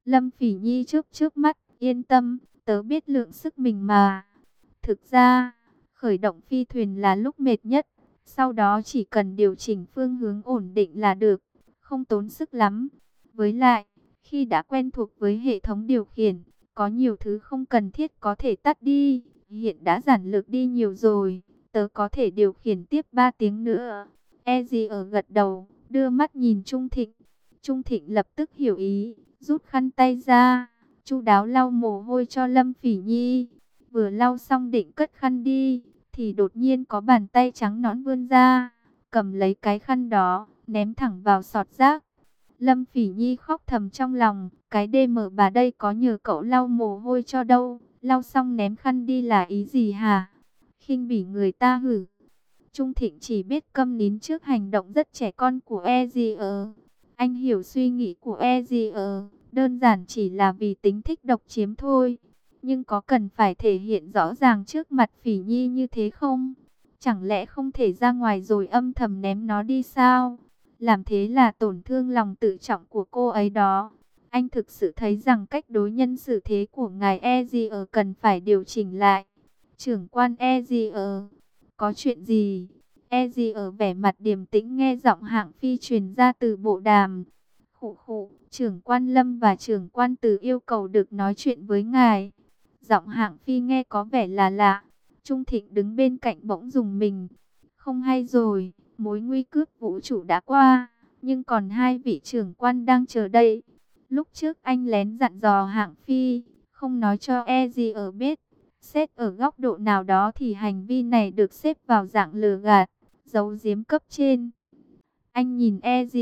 Lâm Phỉ Nhi chớp chớp mắt, yên tâm, tớ biết lượng sức mình mà. Thực ra, khởi động phi thuyền là lúc mệt nhất, sau đó chỉ cần điều chỉnh phương hướng ổn định là được, không tốn sức lắm. Với lại, khi đã quen thuộc với hệ thống điều khiển, có nhiều thứ không cần thiết có thể tắt đi, hiện đã giản lược đi nhiều rồi, tớ có thể điều khiển tiếp 3 tiếng nữa. ở gật đầu, đưa mắt nhìn Trung Thịnh. Trung Thịnh lập tức hiểu ý, rút khăn tay ra, chu đáo lau mồ hôi cho Lâm Phỉ Nhi. Vừa lau xong định cất khăn đi, thì đột nhiên có bàn tay trắng nõn vươn ra, cầm lấy cái khăn đó, ném thẳng vào sọt rác. Lâm Phỉ Nhi khóc thầm trong lòng, cái đê mở bà đây có nhờ cậu lau mồ hôi cho đâu, lau xong ném khăn đi là ý gì hả? Khinh bỉ người ta hử? Trung Thịnh chỉ biết câm nín trước hành động rất trẻ con của Ezier. Anh hiểu suy nghĩ của Ezier, đơn giản chỉ là vì tính thích độc chiếm thôi. Nhưng có cần phải thể hiện rõ ràng trước mặt Phỉ Nhi như thế không? Chẳng lẽ không thể ra ngoài rồi âm thầm ném nó đi sao? Làm thế là tổn thương lòng tự trọng của cô ấy đó. Anh thực sự thấy rằng cách đối nhân xử thế của ngài Ezier cần phải điều chỉnh lại. Trưởng quan Ezier, có chuyện gì? Ở vẻ mặt điềm tĩnh nghe giọng Hạng Phi truyền ra từ bộ đàm. Khụ khụ, trưởng quan Lâm và trưởng quan Từ yêu cầu được nói chuyện với ngài. Giọng Hạng Phi nghe có vẻ là lạ. Trung Thịnh đứng bên cạnh bỗng dùng mình. Không hay rồi, mối nguy cướp vũ trụ đã qua, nhưng còn hai vị trưởng quan đang chờ đây. Lúc trước anh lén dặn dò Hạng Phi, không nói cho ở biết. Xét ở góc độ nào đó thì hành vi này được xếp vào dạng lừa gạt, giấu giếm cấp trên. Anh nhìn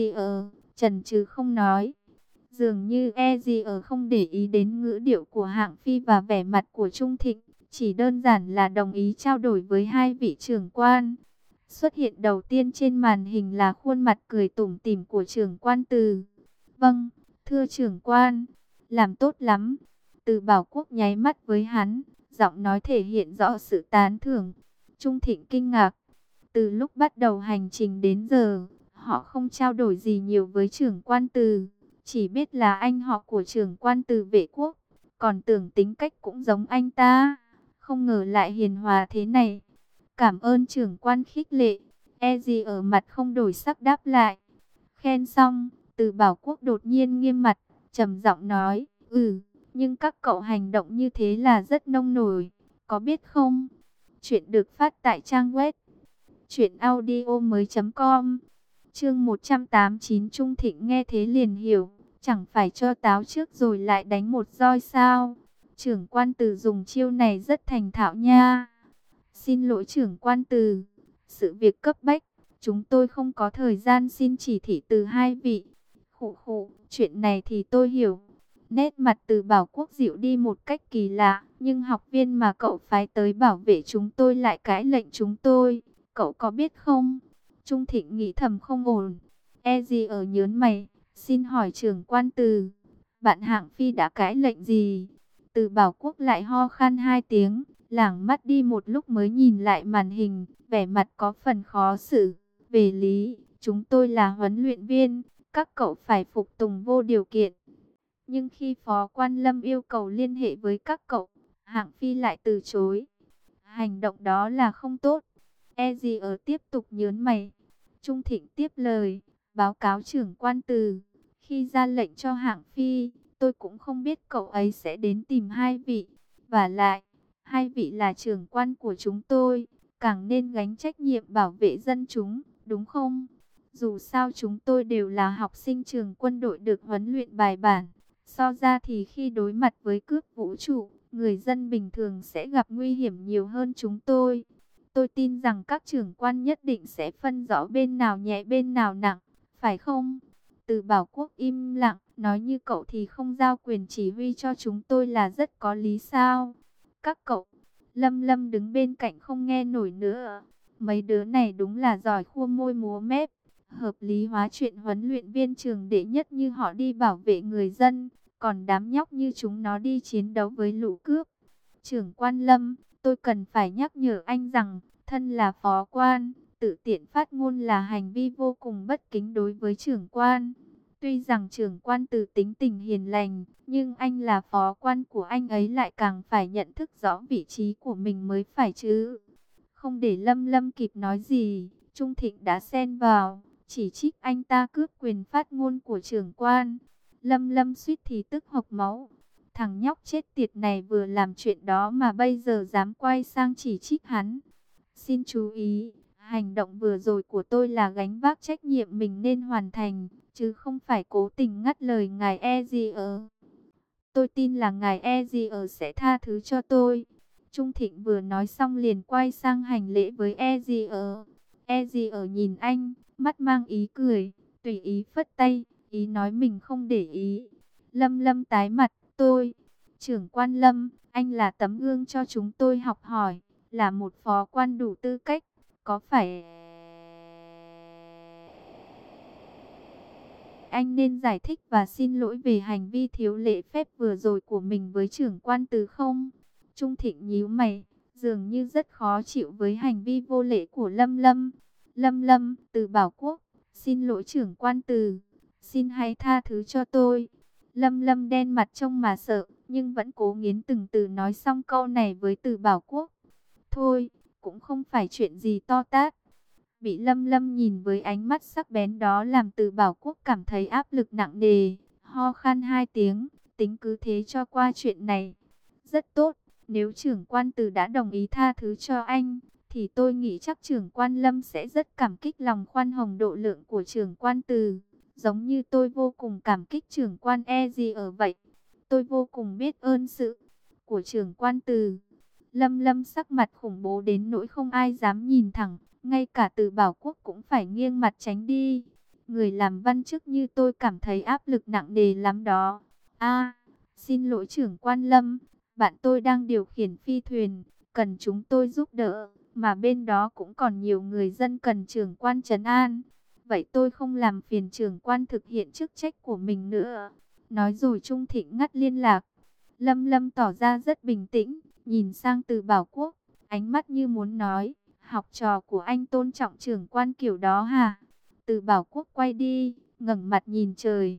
chần chừ không nói. Dường như không để ý đến ngữ điệu của Hạng Phi và vẻ mặt của Trung Thịnh, chỉ đơn giản là đồng ý trao đổi với hai vị trưởng quan. Xuất hiện đầu tiên trên màn hình là khuôn mặt cười tủm tỉm của trưởng quan Từ. Vâng, thưa trưởng quan, làm tốt lắm. Từ Bảo Quốc nháy mắt với hắn, giọng nói thể hiện rõ sự tán thưởng. Trung Thịnh kinh ngạc. Từ lúc bắt đầu hành trình đến giờ, họ không trao đổi gì nhiều với trưởng quan Từ. Chỉ biết là anh họ của trưởng quan Từ Vệ Quốc, còn tưởng tính cách cũng giống anh ta. Không ngờ lại hiền hòa thế này. Cảm ơn trưởng quan khích lệ. Gì ở mặt không đổi sắc đáp lại. Khen xong, Từ Bảo Quốc đột nhiên nghiêm mặt, trầm giọng nói, nhưng các cậu hành động như thế là rất nông nổi, có biết không? Chuyện được phát tại trang web truyệnaudiomoi.com. Chương 189. Trung Thịnh nghe thế liền hiểu, chẳng phải cho táo trước rồi lại đánh một roi sao? Trưởng quan Từ dùng chiêu này rất thành thạo nha. Xin lỗi trưởng quan Từ, sự việc cấp bách, chúng tôi không có thời gian xin chỉ thị từ hai vị. Khụ khụ, chuyện này thì tôi hiểu. Nét mặt Từ Bảo Quốc dịu đi một cách kỳ lạ, nhưng học viên mà cậu phái tới bảo vệ chúng tôi lại cãi lệnh chúng tôi. Cậu có biết không? Trung Thịnh nghĩ thầm không ổn. Gì ở nhớn mày, xin hỏi trưởng quan Từ, bạn Hạng Phi đã cãi lệnh gì? Từ Bảo Quốc lại ho khan hai tiếng, lảng mắt đi một lúc mới nhìn lại màn hình, vẻ mặt có phần khó xử. Về lý, chúng tôi là huấn luyện viên, các cậu phải phục tùng vô điều kiện. Nhưng khi Phó Quan Lâm yêu cầu liên hệ với các cậu, Hạng Phi lại từ chối. Hành động đó là không tốt. Gì ở tiếp tục nhớn mày. Trung Thịnh tiếp lời, báo cáo trưởng quan Từ. Khi ra lệnh cho Hạng Phi, tôi cũng không biết cậu ấy sẽ đến tìm hai vị. Và lại, hai vị là trưởng quan của chúng tôi, càng nên gánh trách nhiệm bảo vệ dân chúng, đúng không? Dù sao chúng tôi đều là học sinh trường quân đội được huấn luyện bài bản. So ra thì khi đối mặt với cướp vũ trụ, người dân bình thường sẽ gặp nguy hiểm nhiều hơn chúng tôi. Tôi tin rằng các trưởng quan nhất định sẽ phân rõ bên nào nhẹ bên nào nặng, phải không? Từ Bảo Quốc im lặng, nói như cậu thì không giao quyền chỉ huy cho chúng tôi là rất có lý sao? Các cậu, Lâm Lâm đứng bên cạnh không nghe nổi nữa. Mấy đứa này đúng là giỏi khua môi múa mép, hợp lý hóa chuyện huấn luyện viên trường đệ nhất như họ đi bảo vệ người dân, còn đám nhóc như chúng nó đi chiến đấu với lũ cướp. Trưởng quan Lâm, tôi cần phải nhắc nhở anh rằng, thân là phó quan, tự tiện phát ngôn là hành vi vô cùng bất kính đối với trưởng quan. Tuy rằng trưởng quan Từ tính tình hiền lành, nhưng anh là phó quan của anh ấy lại càng phải nhận thức rõ vị trí của mình mới phải chứ. Không để Lâm Lâm kịp nói gì, Trung Thịnh đã xen vào, chỉ trích anh ta cướp quyền phát ngôn của trưởng quan. Lâm Lâm suýt thì tức hộc máu. Thằng nhóc chết tiệt này vừa làm chuyện đó mà bây giờ dám quay sang chỉ trích hắn. Xin chú ý, hành động vừa rồi của tôi là gánh vác trách nhiệm mình nên hoàn thành, chứ không phải cố tình ngắt lời ngài Ezier. Tôi tin là ngài Ezier sẽ tha thứ cho tôi. Trung Thịnh vừa nói xong liền quay sang hành lễ với Ezier. Ezier nhìn anh, mắt mang ý cười, tùy ý phất tay, ý nói mình không để ý. Lâm Lâm tái mặt, tôi, trưởng quan Lâm, anh là tấm gương cho chúng tôi học hỏi, là một phó quan đủ tư cách, có phải anh nên giải thích và xin lỗi về hành vi thiếu lễ phép vừa rồi của mình với trưởng quan Từ không? Trung Thịnh nhíu mày, dường như rất khó chịu với hành vi vô lễ của Lâm Lâm. Lâm Lâm, Từ Bảo Quốc, xin lỗi trưởng quan Từ, xin hãy tha thứ cho tôi. Lâm Lâm đen mặt trông mà sợ, nhưng vẫn cố nghiến từng từ nói xong câu này với Từ Bảo Quốc. Thôi, cũng không phải chuyện gì to tát. Bị Lâm Lâm nhìn với ánh mắt sắc bén đó làm Từ Bảo Quốc cảm thấy áp lực nặng nề, ho khan 2 tiếng, tính cứ thế cho qua chuyện này. Rất tốt, nếu trưởng quan Từ đã đồng ý tha thứ cho anh, thì tôi nghĩ chắc trưởng quan Lâm sẽ rất cảm kích lòng khoan hồng độ lượng của trưởng quan Từ, giống như tôi vô cùng cảm kích trưởng quan gì ở vậy. Tôi vô cùng biết ơn sự của trưởng quan Từ. Lâm Lâm sắc mặt khủng bố đến nỗi không ai dám nhìn thẳng. Ngay cả Từ Bảo Quốc cũng phải nghiêng mặt tránh đi. Người làm văn chức như tôi cảm thấy áp lực nặng nề lắm đó. Xin lỗi trưởng quan Lâm, bạn tôi đang điều khiển phi thuyền, cần chúng tôi giúp đỡ, mà bên đó cũng còn nhiều người dân cần trưởng quan trấn an. Vậy tôi không làm phiền trưởng quan thực hiện chức trách của mình nữa. Nói rồi Trung Thịnh ngắt liên lạc. Lâm Lâm tỏ ra rất bình tĩnh, nhìn sang Từ Bảo Quốc, ánh mắt như muốn nói, học trò của anh tôn trọng trưởng quan kiểu đó hả? Từ Bảo Quốc quay đi, ngẩng mặt nhìn trời.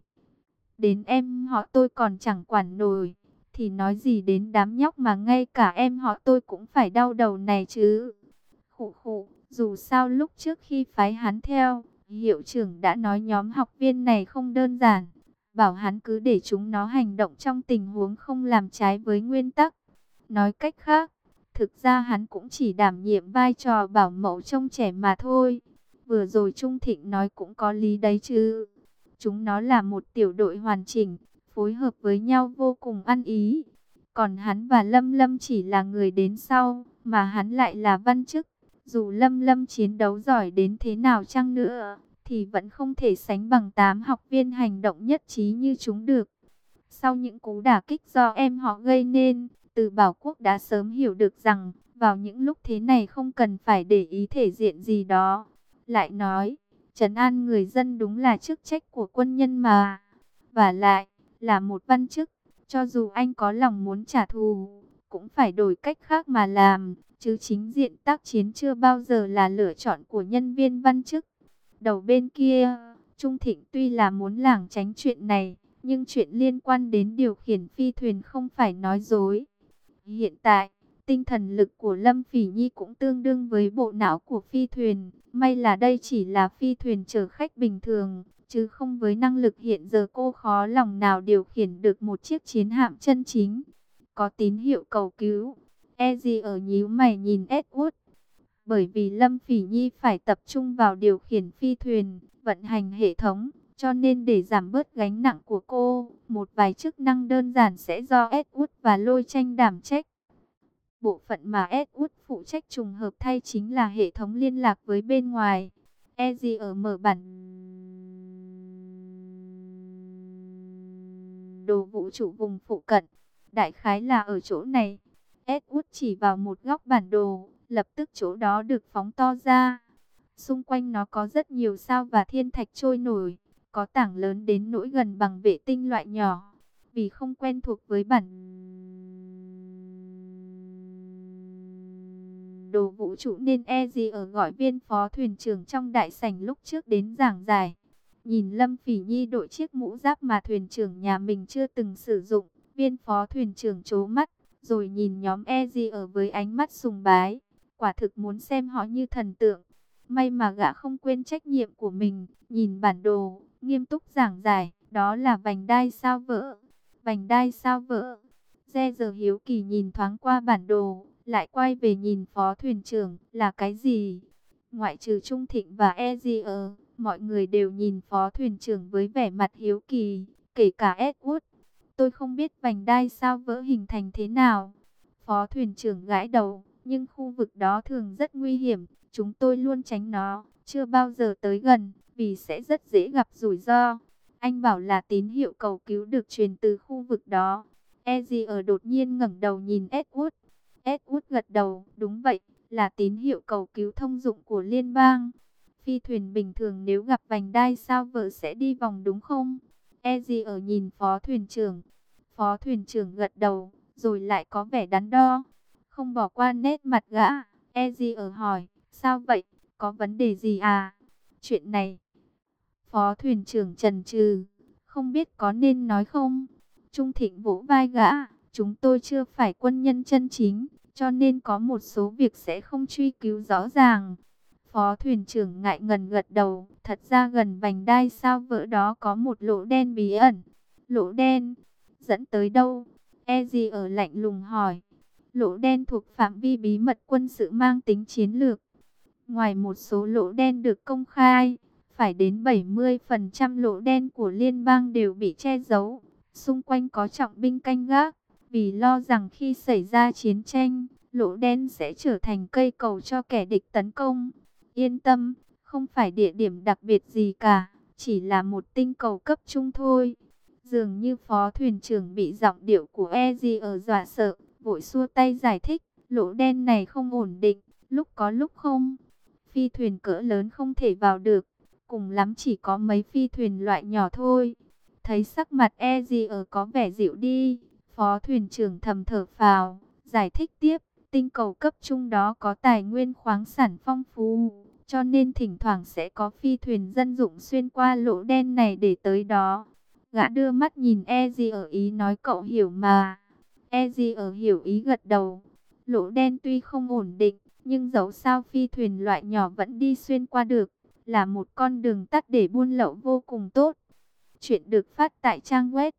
Đến em họ tôi còn chẳng quản nổi, thì nói gì đến đám nhóc mà ngay cả em họ tôi cũng phải đau đầu này chứ. Khụ khụ, dù sao lúc trước khi phái hắn theo, hiệu trưởng đã nói nhóm học viên này không đơn giản, bảo hắn cứ để chúng nó hành động trong tình huống không làm trái với nguyên tắc. Nói cách khác, thực ra hắn cũng chỉ đảm nhiệm vai trò bảo mẫu trông trẻ mà thôi. Vừa rồi Trung Thịnh nói cũng có lý đấy chứ. Chúng nó là một tiểu đội hoàn chỉnh, phối hợp với nhau vô cùng ăn ý. Còn hắn và Lâm Lâm chỉ là người đến sau, mà hắn lại là văn chức. Dù Lâm Lâm chiến đấu giỏi đến thế nào chăng nữa, thì vẫn không thể sánh bằng 8 học viên hành động nhất trí như chúng được. Sau những cú đả kích do em họ gây nên, Từ Bảo Quốc đã sớm hiểu được rằng, vào những lúc thế này không cần phải để ý thể diện gì đó. Lại nói, trấn an người dân đúng là chức trách của quân nhân mà. Và lại, là một văn chức, cho dù anh có lòng muốn trả thù, cũng phải đổi cách khác mà làm, chứ chính diện tác chiến chưa bao giờ là lựa chọn của nhân viên văn chức. Đầu bên kia, Trung Thịnh tuy là muốn lảng tránh chuyện này, nhưng chuyện liên quan đến điều khiển phi thuyền không phải nói dối. Hiện tại, tinh thần lực của Lâm Phỉ Nhi cũng tương đương với bộ não của phi thuyền. May là đây chỉ là phi thuyền chở khách bình thường, chứ không với năng lực hiện giờ cô khó lòng nào điều khiển được một chiếc chiến hạm chân chính. Có tín hiệu cầu cứu. Ezzy ở nhíu mày nhìn Edward. Bởi vì Lâm Phỉ Nhi phải tập trung vào điều khiển phi thuyền, vận hành hệ thống, cho nên để giảm bớt gánh nặng của cô, một vài chức năng đơn giản sẽ do Edward và Lôi Tranh đảm trách. Bộ phận mà Edward phụ trách trùng hợp thay chính là hệ thống liên lạc với bên ngoài. Ezzy ở mở bản đồ vũ trụ vùng phụ cận. Đại khái là ở chỗ này. Edward chỉ vào một góc bản đồ, lập tức chỗ đó được phóng to ra. Xung quanh nó có rất nhiều sao và thiên thạch trôi nổi, có tảng lớn đến nỗi gần bằng vệ tinh loại nhỏ. Vì không quen thuộc với bản đồ vũ trụ nên Ezzy ở gọi viên phó thuyền trưởng trong đại sảnh lúc trước đến giảng giải. nhìn Lâm Phỉ Nhi đội chiếc mũ giáp mà thuyền trưởng nhà mình chưa từng sử dụng. Viên phó thuyền trưởng trố mắt, rồi nhìn nhóm Eji ở với ánh mắt sùng bái. Quả thực muốn xem họ như thần tượng. May mà gã không quên trách nhiệm của mình, nhìn bản đồ, nghiêm túc giảng giải, đó là vành đai sao vỡ. Vành đai sao vỡ. Re giờ hiếu kỳ nhìn thoáng qua bản đồ, lại quay về nhìn phó thuyền trưởng, là cái gì? Ngoại trừ Trung Thịnh và Ezier, mọi người đều nhìn phó thuyền trưởng với vẻ mặt hiếu kỳ, kể cả Edward. Tôi không biết vành đai sao vỡ hình thành thế nào. Phó thuyền trưởng gãi đầu, nhưng khu vực đó thường rất nguy hiểm, chúng tôi luôn tránh nó, chưa bao giờ tới gần, vì sẽ rất dễ gặp rủi ro. Anh bảo là tín hiệu cầu cứu được truyền từ khu vực đó. Ezier đột nhiên ngẩng đầu nhìn Edward. Edward gật đầu, đúng vậy, là tín hiệu cầu cứu thông dụng của liên bang. Phi thuyền bình thường nếu gặp vành đai sao vỡ sẽ đi vòng đúng không? Ezier nhìn phó thuyền trưởng. Phó thuyền trưởng gật đầu, rồi lại có vẻ đắn đo. Không bỏ qua nét mặt gã, Ezier hỏi, sao vậy, có vấn đề gì à? Chuyện này, phó thuyền trưởng chần chừ, không biết có nên nói không? Trung Thịnh vỗ vai gã, chúng tôi chưa phải quân nhân chân chính, cho nên có một số việc sẽ không truy cứu rõ ràng. Phó thuyền trưởng ngại ngần gật đầu, thật ra gần vành đai sao vỡ đó có một lỗ đen bí ẩn. Lỗ đen, dẫn tới đâu? Ezier ở lạnh lùng hỏi. Lỗ đen thuộc phạm vi bí mật quân sự mang tính chiến lược. Ngoài một số lỗ đen được công khai, phải đến 70% lỗ đen của liên bang đều bị che giấu. Xung quanh có trọng binh canh gác, vì lo rằng khi xảy ra chiến tranh, lỗ đen sẽ trở thành cây cầu cho kẻ địch tấn công. Yên tâm, không phải địa điểm đặc biệt gì cả, chỉ là một tinh cầu cấp trung thôi. Dường như phó thuyền trưởng bị giọng điệu của Ezier dọa sợ, vội xua tay giải thích, lỗ đen này không ổn định, lúc có lúc không. Phi thuyền cỡ lớn không thể vào được, cùng lắm chỉ có mấy phi thuyền loại nhỏ thôi. Thấy sắc mặt Ezier có vẻ dịu đi, phó thuyền trưởng thầm thở phào, giải thích tiếp, tinh cầu cấp trung đó có tài nguyên khoáng sản phong phú, cho nên thỉnh thoảng sẽ có phi thuyền dân dụng xuyên qua lỗ đen này để tới đó. Gã đưa mắt nhìn Ezier ý nói cậu hiểu mà. Ezier hiểu ý gật đầu. Lỗ đen tuy không ổn định, nhưng dẫu sao phi thuyền loại nhỏ vẫn đi xuyên qua được, là một con đường tắt để buôn lậu vô cùng tốt. Chuyện được phát tại trang web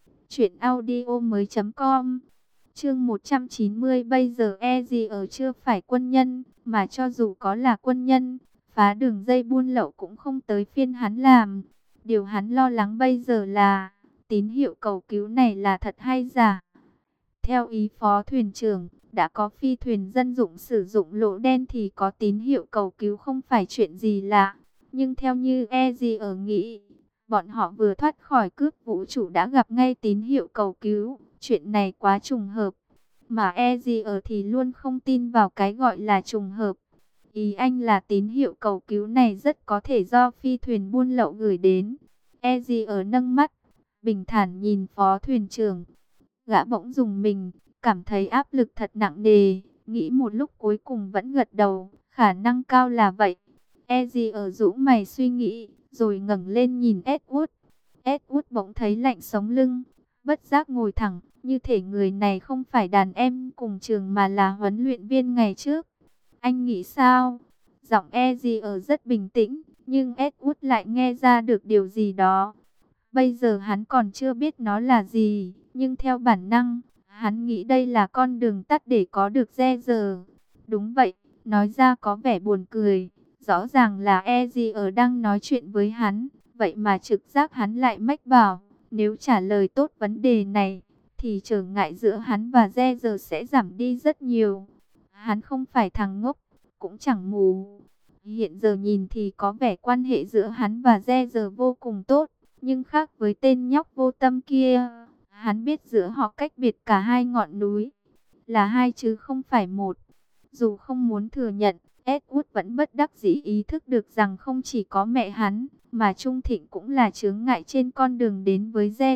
truyệnaudiomoi.com. Chương 190. Bây giờ Ezier chưa phải quân nhân, mà cho dù có là quân nhân, phá đường dây buôn lậu cũng không tới phiên hắn làm. Điều hắn lo lắng bây giờ là tín hiệu cầu cứu này là thật hay giả. Theo ý phó thuyền trưởng, đã có phi thuyền dân dụng sử dụng lỗ đen thì có tín hiệu cầu cứu không phải chuyện gì lạ. Nhưng theo như Ezier nghĩ, bọn họ vừa thoát khỏi cướp vũ trụ đã gặp ngay tín hiệu cầu cứu. Chuyện này quá trùng hợp. Mà Ezier thì luôn không tin vào cái gọi là trùng hợp. Ý anh là tín hiệu cầu cứu này rất có thể do phi thuyền buôn lậu gửi đến. Ezier nâng mắt, bình thản nhìn phó thuyền trưởng. Gã bỗng dùng mình, cảm thấy áp lực thật nặng nề, nghĩ một lúc cuối cùng vẫn gật đầu, khả năng cao là vậy. Ezier rũ mày suy nghĩ, rồi ngẩng lên nhìn Edward. Edward bỗng thấy lạnh sống lưng, bất giác ngồi thẳng, như thể người này không phải đàn em cùng trường mà là huấn luyện viên ngày trước. Anh nghĩ sao? Giọng Ezier rất bình tĩnh, nhưng Edward lại nghe ra được điều gì đó. Bây giờ hắn còn chưa biết nó là gì, nhưng theo bản năng, hắn nghĩ đây là con đường tắt để có được Re. Đúng vậy, nói ra có vẻ buồn cười. Rõ ràng là Ezier đang nói chuyện với hắn, vậy mà trực giác hắn lại mách bảo, nếu trả lời tốt vấn đề này, thì trở ngại giữa hắn và Re sẽ giảm đi rất nhiều. Hắn không phải thằng ngốc, cũng chẳng mù. Hiện giờ nhìn thì có vẻ quan hệ giữa hắn và Re vô cùng tốt. Nhưng khác với tên nhóc vô tâm kia, hắn biết giữa họ cách biệt cả hai ngọn núi, là hai chứ không phải một. Dù không muốn thừa nhận, Edward vẫn bất đắc dĩ ý thức được rằng không chỉ có mẹ hắn, mà Trung Thịnh cũng là chướng ngại trên con đường đến với Re.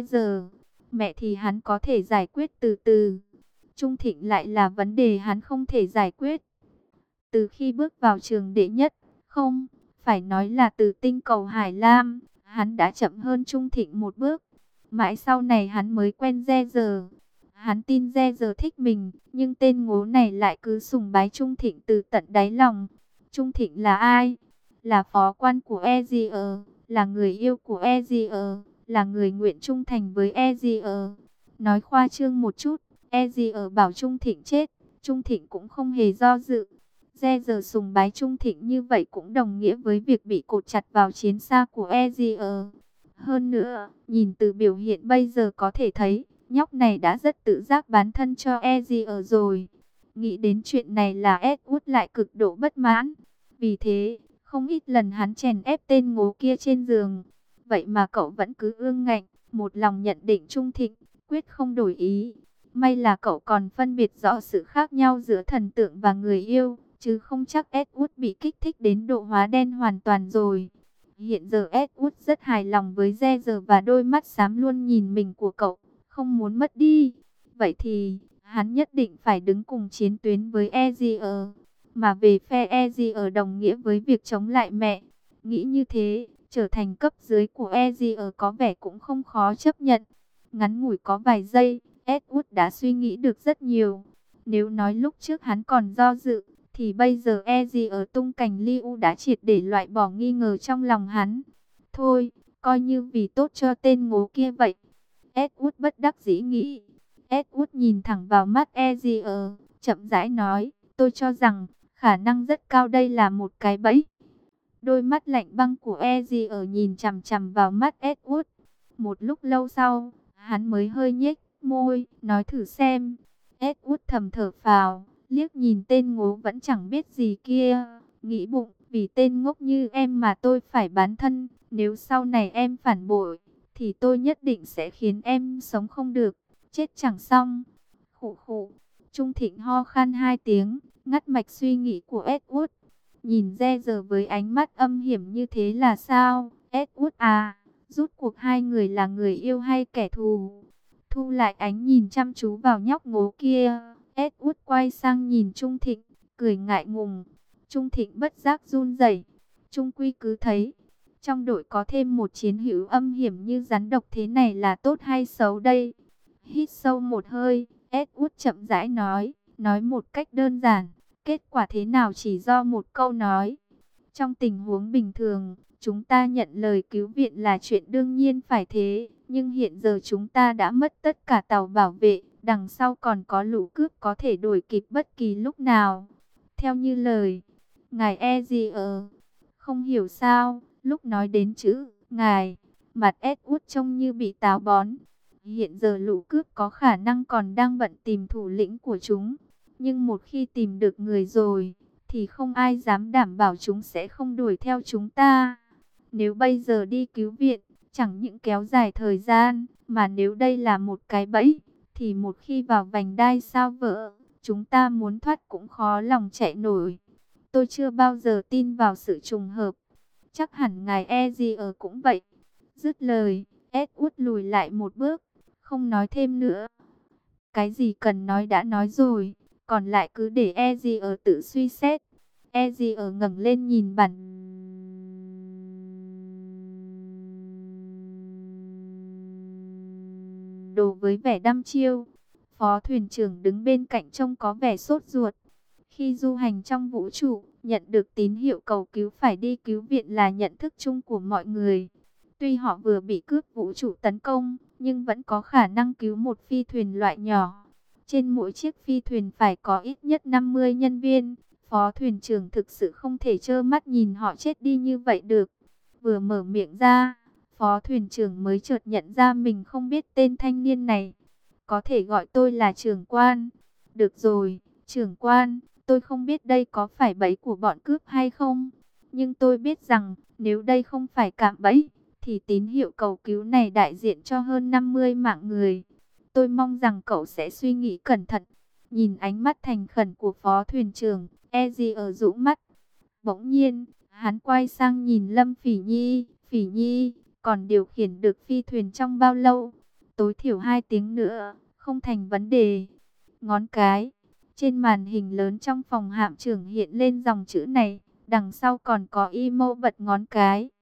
Mẹ thì hắn có thể giải quyết từ từ. Trung Thịnh lại là vấn đề hắn không thể giải quyết. Từ khi bước vào trường đệ nhất, không, phải nói là từ tinh cầu Hải Lam, hắn đã chậm hơn Trung Thịnh một bước. Mãi sau này hắn mới quen Roger. Hắn tin Roger thích mình, nhưng tên ngố này lại cứ sùng bái Trung Thịnh từ tận đáy lòng. Trung Thịnh là ai? Là phó quan của Roger, là người yêu của Roger, là người nguyện trung thành với Roger. Nói khoa trương một chút, Roger bảo Trung Thịnh chết, Trung Thịnh cũng không hề do dự. Roger sùng bái Trung Thịnh như vậy cũng đồng nghĩa với việc bị cột chặt vào chiến xa của Roger. Hơn nữa, nhìn từ biểu hiện bây giờ có thể thấy, nhóc này đã rất tự giác bán thân cho Roger rồi. Nghĩ đến chuyện này là Edward lại cực độ bất mãn. Vì thế, không ít lần hắn chèn ép tên ngố kia trên giường. Vậy mà cậu vẫn cứ ương ngạnh, một lòng nhận định Trung Thịnh, quyết không đổi ý. May là cậu còn phân biệt rõ sự khác nhau giữa thần tượng và người yêu, chứ không chắc Edward bị kích thích đến độ hóa đen hoàn toàn rồi. Hiện giờ Edward rất hài lòng với Roger và đôi mắt xám luôn nhìn mình của cậu, không muốn mất đi. Vậy thì, hắn nhất định phải đứng cùng chiến tuyến với Roger. Mà về phe Roger đồng nghĩa với việc chống lại mẹ. Nghĩ như thế, trở thành cấp dưới của Roger có vẻ cũng không khó chấp nhận. Ngắn ngủi có vài giây, Edward đã suy nghĩ được rất nhiều. Nếu nói lúc trước hắn còn do dự, thì bây giờ Roger tung cành liu đã triệt để loại bỏ nghi ngờ trong lòng hắn. Thôi, coi như vì tốt cho tên ngố kia vậy. Edward bất đắc dĩ nghĩ. Edward nhìn thẳng vào mắt Roger, chậm rãi nói, tôi cho rằng khả năng rất cao đây là một cái bẫy. Đôi mắt lạnh băng của Roger nhìn chằm chằm vào mắt Edward. Một lúc lâu sau, hắn mới hơi nhếch môi, nói thử xem. Edward thầm thở phào, liếc nhìn tên ngố vẫn chẳng biết gì kia, nghĩ bụng, vì tên ngốc như em mà tôi phải bán thân. Nếu sau này em phản bội, thì tôi nhất định sẽ khiến em sống không được, chết chẳng xong. Khụ khụ, Trung Thịnh ho khan 2 tiếng, ngắt mạch suy nghĩ của Edward. Nhìn Roger với ánh mắt âm hiểm như thế là sao, Edward à? Rút cuộc hai người là người yêu hay kẻ thù? Thu lại ánh nhìn chăm chú vào nhóc ngố kia, Edward quay sang nhìn Trung Thịnh, cười ngại ngùng. Trung Thịnh bất giác run rẩy. Trung quy cứ thấy, trong đội có thêm một chiến hữu âm hiểm như rắn độc thế này là tốt hay xấu đây? Hít sâu một hơi, Edward chậm rãi nói một cách đơn giản. Kết quả thế nào chỉ do một câu nói. Trong tình huống bình thường, chúng ta nhận lời cứu viện là chuyện đương nhiên phải thế. Nhưng hiện giờ chúng ta đã mất tất cả tàu bảo vệ. Đằng sau còn có lũ cướp có thể đuổi kịp bất kỳ lúc nào. Theo như lời, ngài Roger, không hiểu sao, lúc nói đến chữ ngài, mặt Edward trông như bị táo bón. Hiện giờ lũ cướp có khả năng còn đang bận tìm thủ lĩnh của chúng. Nhưng một khi tìm được người rồi, thì không ai dám đảm bảo chúng sẽ không đuổi theo chúng ta. Nếu bây giờ đi cứu viện, chẳng những kéo dài thời gian, mà nếu đây là một cái bẫy, thì một khi vào vành đai sao vỡ, chúng ta muốn thoát cũng khó lòng chạy nổi. Tôi chưa bao giờ tin vào sự trùng hợp. Chắc hẳn ngài Roger cũng vậy. Dứt lời, Edward lùi lại một bước, không nói thêm nữa. Cái gì cần nói đã nói rồi, còn lại cứ để Roger tự suy xét. Roger ngẩng lên nhìn bản đồ với vẻ đăm chiêu. Phó thuyền trưởng đứng bên cạnh trông có vẻ sốt ruột. Khi du hành trong vũ trụ, nhận được tín hiệu cầu cứu phải đi cứu viện là nhận thức chung của mọi người. Tuy họ vừa bị cướp vũ trụ tấn công, nhưng vẫn có khả năng cứu một phi thuyền loại nhỏ. Trên mỗi chiếc phi thuyền phải có ít nhất 50 nhân viên. Phó thuyền trưởng thực sự không thể trơ mắt nhìn họ chết đi như vậy được. Vừa mở miệng ra, phó thuyền trưởng mới chợt nhận ra mình không biết tên thanh niên này. Có thể gọi tôi là trưởng quan. Được rồi, trưởng quan, tôi không biết đây có phải bẫy của bọn cướp hay không. Nhưng tôi biết rằng, nếu đây không phải cạm bẫy, thì tín hiệu cầu cứu này đại diện cho hơn 50 mạng người. Tôi mong rằng cậu sẽ suy nghĩ cẩn thận. Nhìn ánh mắt thành khẩn của phó thuyền trưởng, Roger rũ mắt. Bỗng nhiên, hắn quay sang nhìn Lâm Phỉ Nhi. Phỉ Nhi, còn điều khiển được phi thuyền trong bao lâu? Tối thiểu 2 tiếng nữa, không thành vấn đề. Ngón cái. Trên màn hình lớn trong phòng hạm trưởng hiện lên dòng chữ này. Đằng sau còn có emo bật ngón cái.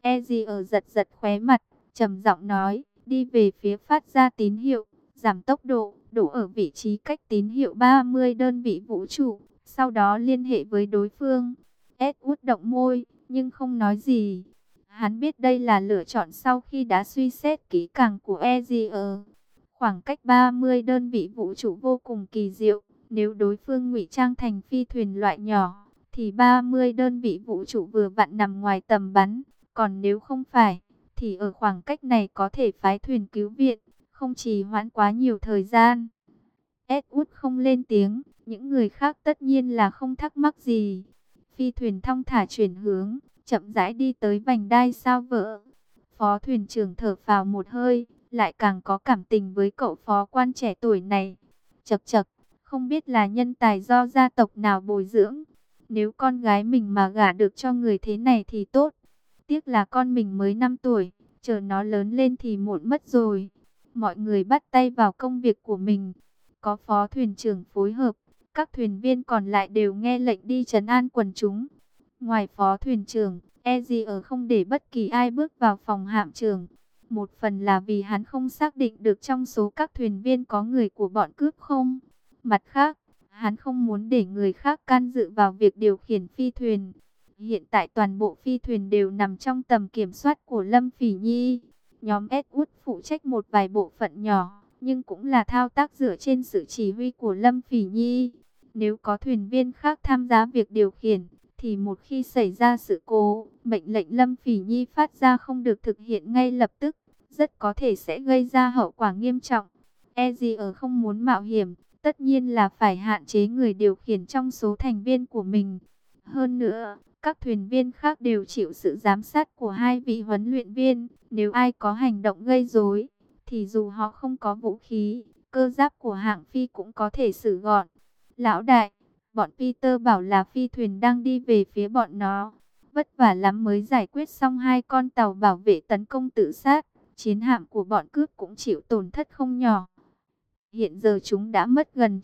Ezier giật giật khóe mặt, trầm giọng nói, đi về phía phát ra tín hiệu, giảm tốc độ, đổ ở vị trí cách tín hiệu 30 đơn vị vũ trụ, sau đó liên hệ với đối phương. Edward động môi, nhưng không nói gì. Hắn biết đây là lựa chọn sau khi đã suy xét kỹ càng của Ezier. Khoảng cách 30 đơn vị vũ trụ vô cùng kỳ diệu. Nếu đối phương ngụy trang thành phi thuyền loại nhỏ, thì 30 đơn vị vũ trụ vừa vặn nằm ngoài tầm bắn. Còn nếu không phải, thì ở khoảng cách này có thể phái thuyền cứu viện, không trì hoãn quá nhiều thời gian. Edward không lên tiếng, những người khác tất nhiên là không thắc mắc gì. Phi thuyền thong thả chuyển hướng, chậm rãi đi tới vành đai sao vỡ. Phó thuyền trưởng thở phào một hơi, lại càng có cảm tình với cậu phó quan trẻ tuổi này. Chậc chậc, không biết là nhân tài do gia tộc nào bồi dưỡng. Nếu con gái mình mà gả được cho người thế này thì tốt. Tiếc là con mình mới 5 tuổi, chờ nó lớn lên thì muộn mất rồi. Mọi người bắt tay vào công việc của mình. Có phó thuyền trưởng phối hợp, các thuyền viên còn lại đều nghe lệnh đi trấn an quần chúng. Ngoài phó thuyền trưởng, Ezier không để bất kỳ ai bước vào phòng hạm trưởng. Một phần là vì hắn không xác định được trong số các thuyền viên có người của bọn cướp không. Mặt khác, hắn không muốn để người khác can dự vào việc điều khiển phi thuyền. Hiện tại toàn bộ phi thuyền đều nằm trong tầm kiểm soát của Lâm Phỉ Nhi. Nhóm Edward phụ trách một vài bộ phận nhỏ, nhưng cũng là thao tác dựa trên sự chỉ huy của Lâm Phỉ Nhi. Nếu có thuyền viên khác tham gia việc điều khiển, thì một khi xảy ra sự cố, mệnh lệnh Lâm Phỉ Nhi phát ra không được thực hiện ngay lập tức, rất có thể sẽ gây ra hậu quả nghiêm trọng. Ezier không muốn mạo hiểm, tất nhiên là phải hạn chế người điều khiển trong số thành viên của mình. Hơn nữa, các thuyền viên khác đều chịu sự giám sát của hai vị huấn luyện viên. Nếu ai có hành động gây rối, thì dù họ không có vũ khí, cơ giáp của hạng phi cũng có thể xử gọn. Lão đại, bọn Peter bảo là phi thuyền đang đi về phía bọn nó. Vất vả lắm mới giải quyết xong hai con tàu bảo vệ tấn công tự sát. Chiến hạm của bọn cướp cũng chịu tổn thất không nhỏ. Hiện giờ chúng đã mất gần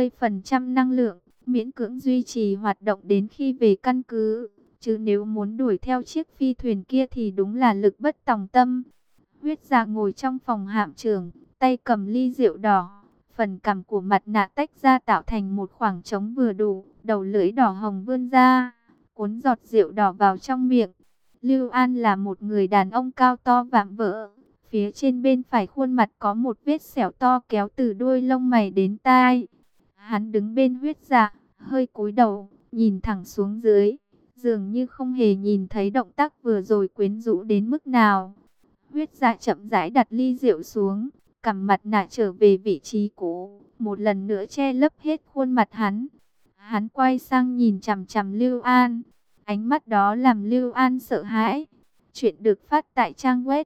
90% năng lượng, miễn cưỡng duy trì hoạt động đến khi về căn cứ. Chứ nếu muốn đuổi theo chiếc phi thuyền kia thì đúng là lực bất tòng tâm. Huyết Dạ ngồi trong phòng hạm trưởng, tay cầm ly rượu đỏ. Phần cằm của mặt nạ tách ra tạo thành một khoảng trống vừa đủ, đầu lưỡi đỏ hồng vươn ra, cuốn giọt rượu đỏ vào trong miệng. Lưu An là một người đàn ông cao to vạm vỡ. Phía trên bên phải khuôn mặt có một vết sẹo to kéo từ đuôi lông mày đến tai. Hắn đứng bên Huyết Dạ, hơi cúi đầu, nhìn thẳng xuống dưới, dường như không hề nhìn thấy động tác vừa rồi quyến rũ đến mức nào. Huyết Dạ chậm rãi đặt ly rượu xuống, cầm mặt nạ trở về vị trí cũ, một lần nữa che lấp hết khuôn mặt hắn. Hắn quay sang nhìn chằm chằm Lưu An, ánh mắt đó làm Lưu An sợ hãi. Chuyện được phát tại trang web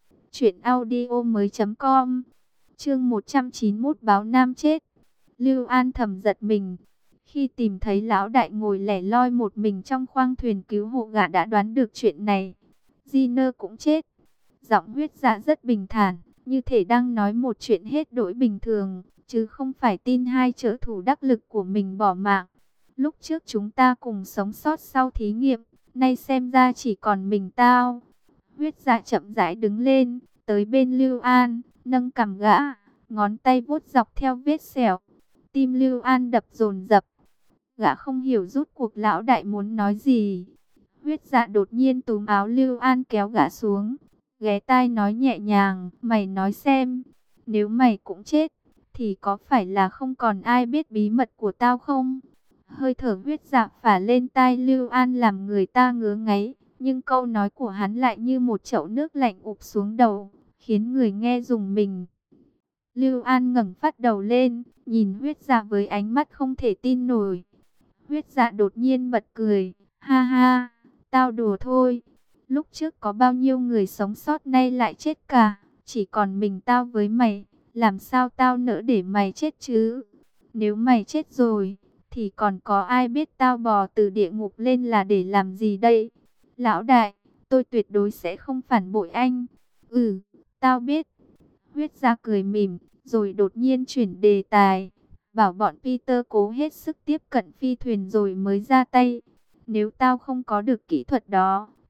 truyệnaudiomoi.com. Chương 191 báo nam chết. Lưu An thầm giật mình. Khi tìm thấy lão đại ngồi lẻ loi một mình trong khoang thuyền cứu hộ, gã đã đoán được chuyện này. Gina cũng chết. Giọng Huyết Dạ rất bình thản, như thể đang nói một chuyện hết đổi bình thường, chứ không phải tin hai trợ thủ đắc lực của mình bỏ mạng. Lúc trước chúng ta cùng sống sót sau thí nghiệm, nay xem ra chỉ còn mình tao. Huyết Dạ chậm rãi đứng lên, tới bên Lưu An, nâng cằm gã, ngón tay vuốt dọc theo vết sẹo. Tim Lưu An đập dồn dập. Gã không hiểu rút cuộc lão đại muốn nói gì. Huyết Dạ đột nhiên túm áo Lưu An kéo gã xuống, ghé tai nói nhẹ nhàng, mày nói xem, nếu mày cũng chết, thì có phải là không còn ai biết bí mật của tao không? Hơi thở Huyết Dạ phả lên tai Lưu An làm người ta ngứa ngáy, nhưng câu nói của hắn lại như một chậu nước lạnh ụp xuống đầu, khiến người nghe rùng mình. Lưu An ngẩng phát đầu lên, nhìn Huyết Dạ với ánh mắt không thể tin nổi. Huyết Dạ đột nhiên bật cười, ha ha, tao đùa thôi. Lúc trước có bao nhiêu người sống sót nay lại chết cả, chỉ còn mình tao với mày, làm sao tao nỡ để mày chết chứ? Nếu mày chết rồi, thì còn có ai biết tao bò từ địa ngục lên là để làm gì đây? Lão đại, tôi tuyệt đối sẽ không phản bội anh. Ừ, tao biết. Huyết Dạ cười mỉm, rồi đột nhiên chuyển đề tài, bảo bọn Peter cố hết sức tiếp cận phi thuyền rồi mới ra tay. Nếu tao không có được kỹ thuật đó,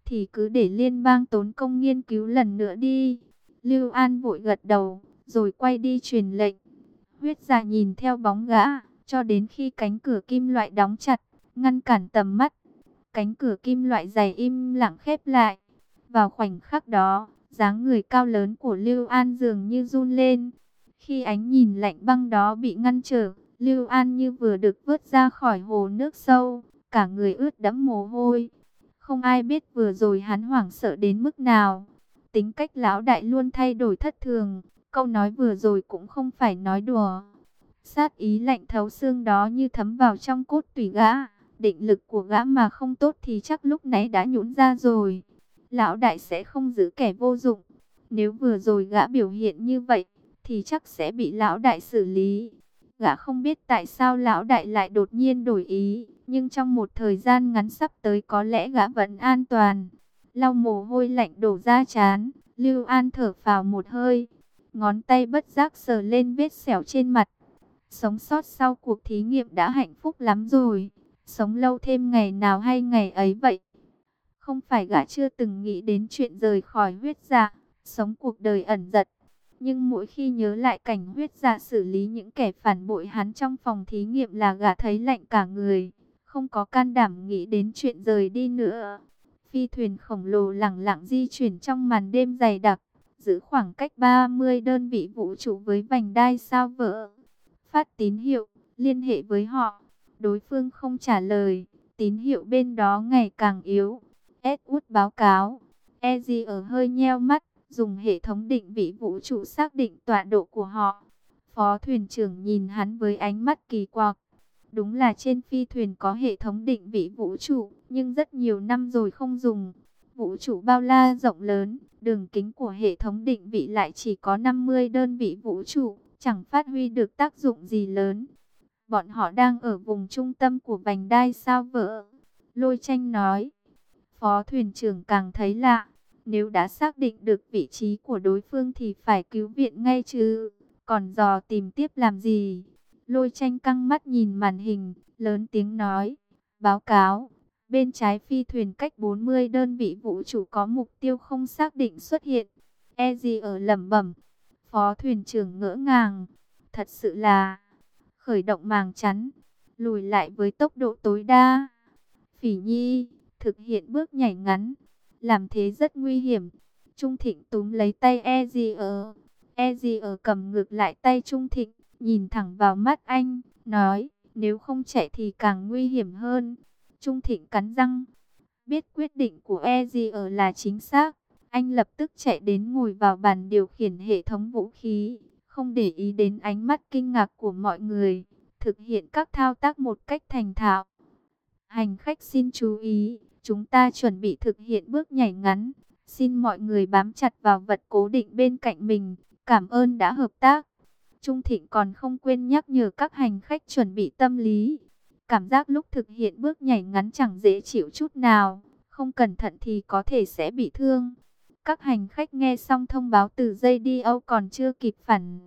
thì cứ để liên bang tốn công nghiên cứu lần nữa đi. Lưu An vội gật đầu, rồi quay đi truyền lệnh. Huyết Dạ nhìn theo bóng gã, cho đến khi cánh cửa kim loại đóng chặt, ngăn cản tầm mắt. Cánh cửa kim loại dày im lặng khép lại. Vào khoảnh khắc đó, dáng người cao lớn của Lưu An dường như run lên. Khi ánh nhìn lạnh băng đó bị ngăn trở, Lưu An như vừa được vớt ra khỏi hồ nước sâu, cả người ướt đẫm mồ hôi. Không ai biết vừa rồi hắn hoảng sợ đến mức nào. Tính cách lão đại luôn thay đổi thất thường, câu nói vừa rồi cũng không phải nói đùa. Sát ý lạnh thấu xương đó như thấm vào trong cốt tủy gã. Định lực của gã mà không tốt thì chắc lúc nãy đã nhũn ra rồi. Lão đại sẽ không giữ kẻ vô dụng. Nếu vừa rồi gã biểu hiện như vậy, thì chắc sẽ bị lão đại xử lý. Gã không biết tại sao lão đại lại đột nhiên đổi ý, nhưng trong một thời gian ngắn sắp tới có lẽ gã vẫn an toàn. Lau mồ hôi lạnh đổ ra trán, Lưu An thở phào một hơi. Ngón tay bất giác sờ lên vết sẹo trên mặt. Sống sót sau cuộc thí nghiệm đã hạnh phúc lắm rồi. Sống lâu thêm ngày nào hay ngày ấy vậy. Không phải gã chưa từng nghĩ đến chuyện rời khỏi Huyết Dạ, sống cuộc đời ẩn dật. Nhưng mỗi khi nhớ lại cảnh Huyết Dạ xử lý những kẻ phản bội hắn trong phòng thí nghiệm là gã thấy lạnh cả người. Không có can đảm nghĩ đến chuyện rời đi nữa. Phi thuyền khổng lồ lẳng lặng di chuyển trong màn đêm dày đặc, giữ khoảng cách 30 đơn vị vũ trụ với vành đai sao vỡ. Phát tín hiệu, liên hệ với họ. Đối phương không trả lời, tín hiệu bên đó ngày càng yếu. Edward báo cáo. Eji ở hơi nheo mắt, dùng hệ thống định vị vũ trụ xác định tọa độ của họ. Phó thuyền trưởng nhìn hắn với ánh mắt kỳ quặc. Đúng là trên phi thuyền có hệ thống định vị vũ trụ, nhưng rất nhiều năm rồi không dùng. Vũ trụ bao la rộng lớn, đường kính của hệ thống định vị lại chỉ có 50 đơn vị vũ trụ, chẳng phát huy được tác dụng gì lớn. Bọn họ đang ở vùng trung tâm của vành đai sao vỡ. Lôi Tranh nói. Phó thuyền trưởng càng thấy lạ. Nếu đã xác định được vị trí của đối phương thì phải cứu viện ngay chứ. Còn dò tìm tiếp làm gì? Lôi Tranh căng mắt nhìn màn hình, lớn tiếng nói. Báo cáo. Bên trái phi thuyền cách 40 đơn vị vũ trụ có mục tiêu không xác định xuất hiện. E gì ở lẩm bẩm. Phó thuyền trưởng ngỡ ngàng. Thật sự là khởi động màng chắn, lùi lại với tốc độ tối đa. Phỉ Nhi, thực hiện bước nhảy ngắn, làm thế rất nguy hiểm. Trung Thịnh túm lấy tay Ezier. Ezier cầm ngược lại tay Trung Thịnh, nhìn thẳng vào mắt anh, nói, nếu không chạy thì càng nguy hiểm hơn. Trung Thịnh cắn răng, biết quyết định của Ezier là chính xác. Anh lập tức chạy đến ngồi vào bàn điều khiển hệ thống vũ khí, không để ý đến ánh mắt kinh ngạc của mọi người, thực hiện các thao tác một cách thành thạo. Hành khách xin chú ý, chúng ta chuẩn bị thực hiện bước nhảy ngắn. Xin mọi người bám chặt vào vật cố định bên cạnh mình, cảm ơn đã hợp tác. Trung Thịnh còn không quên nhắc nhở các hành khách chuẩn bị tâm lý. Cảm giác lúc thực hiện bước nhảy ngắn chẳng dễ chịu chút nào, không cẩn thận thì có thể sẽ bị thương. Các hành khách nghe xong thông báo từ dây đi Âu còn chưa kịp phản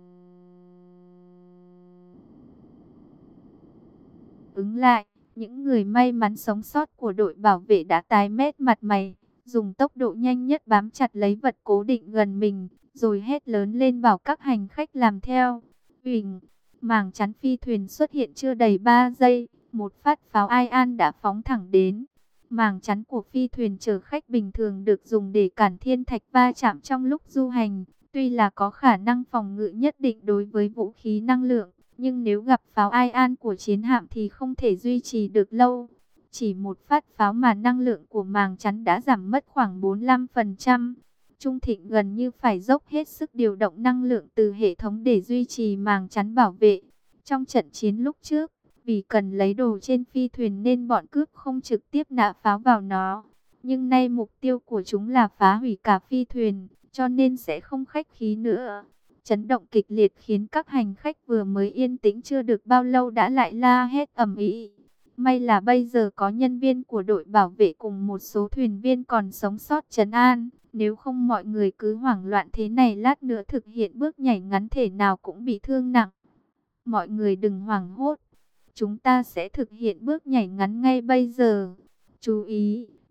ứng lại. Những người may mắn sống sót của đội bảo vệ đã tái mét mặt mày, dùng tốc độ nhanh nhất bám chặt lấy vật cố định gần mình, rồi hét lớn lên bảo các hành khách làm theo. Uỳnh, màng chắn phi thuyền xuất hiện chưa đầy 3 giây, một phát pháo Ion đã phóng thẳng đến. Màng chắn của phi thuyền chở khách bình thường được dùng để cản thiên thạch va chạm trong lúc du hành, tuy là có khả năng phòng ngự nhất định đối với vũ khí năng lượng, nhưng nếu gặp pháo Ion của chiến hạm thì không thể duy trì được lâu. Chỉ một phát pháo mà năng lượng của màng chắn đã giảm mất khoảng 45%. Trung Thịnh gần như phải dốc hết sức điều động năng lượng từ hệ thống để duy trì màng chắn bảo vệ. Trong trận chiến lúc trước, vì cần lấy đồ trên phi thuyền nên bọn cướp không trực tiếp nã pháo vào nó. Nhưng nay mục tiêu của chúng là phá hủy cả phi thuyền, cho nên sẽ không khách khí nữa. Chấn động kịch liệt khiến các hành khách vừa mới yên tĩnh chưa được bao lâu đã lại la hét ầm ĩ. May là bây giờ có nhân viên của đội bảo vệ cùng một số thuyền viên còn sống sót trấn an. Nếu không mọi người cứ hoảng loạn thế này lát nữa thực hiện bước nhảy ngắn thể nào cũng bị thương nặng. Mọi người đừng hoảng hốt. Chúng ta sẽ thực hiện bước nhảy ngắn ngay bây giờ. Chú ý,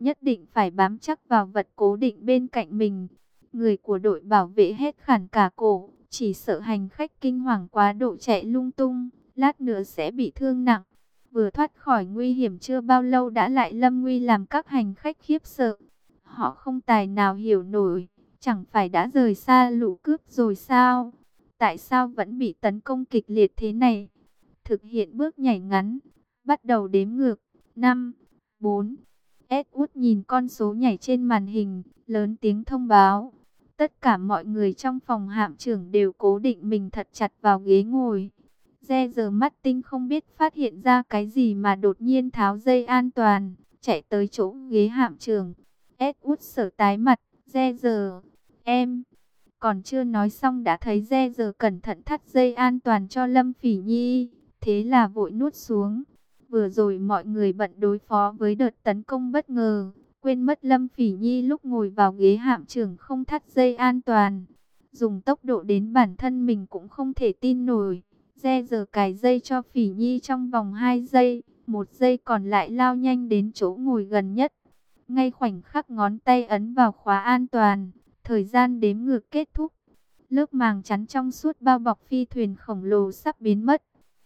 nhất định phải bám chắc vào vật cố định bên cạnh mình. Người của đội bảo vệ hét khản cả cổ, chỉ sợ hành khách kinh hoàng quá độ chạy lung tung, lát nữa sẽ bị thương nặng. Vừa thoát khỏi nguy hiểm chưa bao lâu đã lại lâm nguy làm các hành khách khiếp sợ. Họ không tài nào hiểu nổi, chẳng phải đã rời xa lũ cướp rồi sao? Tại sao vẫn bị tấn công kịch liệt thế này? Thực hiện bước nhảy ngắn, bắt đầu đếm ngược, 5, 4. Edward nhìn con số nhảy trên màn hình, lớn tiếng thông báo. Tất cả mọi người trong phòng hạm trưởng đều cố định mình thật chặt vào ghế ngồi. George Martin không biết phát hiện ra cái gì mà đột nhiên tháo dây an toàn, chạy tới chỗ ghế hạm trưởng. Edward sợ tái mặt, George, em... Còn chưa nói xong đã thấy George cẩn thận thắt dây an toàn cho Lâm Phỉ Nhi, thế là vội nuốt xuống. Vừa rồi mọi người bận đối phó với đợt tấn công bất ngờ, quên mất Lâm Phỉ Nhi lúc ngồi vào ghế hạm trưởng không thắt dây an toàn. Dùng tốc độ đến bản thân mình cũng không thể tin nổi. George cài dây cho Phỉ Nhi trong vòng 2 giây, 1 giây còn lại lao nhanh đến chỗ ngồi gần nhất. Ngay khoảnh khắc ngón tay ấn vào khóa an toàn, thời gian đếm ngược kết thúc. Lớp màng chắn trong suốt bao bọc phi thuyền khổng lồ sắp biến mất.